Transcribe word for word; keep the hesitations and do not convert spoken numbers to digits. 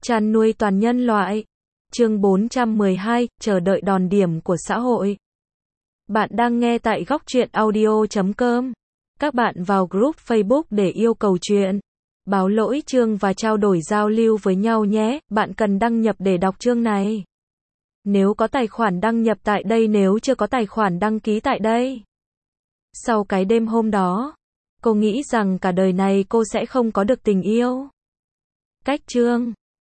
Chăn nuôi toàn nhân loại. Chương bốn trăm mười hai, chờ đợi đòn điểm của xã hội. Bạn đang nghe tại góc truyện audio chấm com. Các bạn vào group Facebook để yêu cầu chuyện, báo lỗi chương và trao đổi giao lưu với nhau nhé. Bạn cần đăng nhập để đọc chương này. Nếu có tài khoản đăng nhập tại đây, nếu chưa có tài khoản đăng ký tại đây. Sau cái đêm hôm đó, cô nghĩ rằng cả đời này cô sẽ không có được tình yêu. Cách chương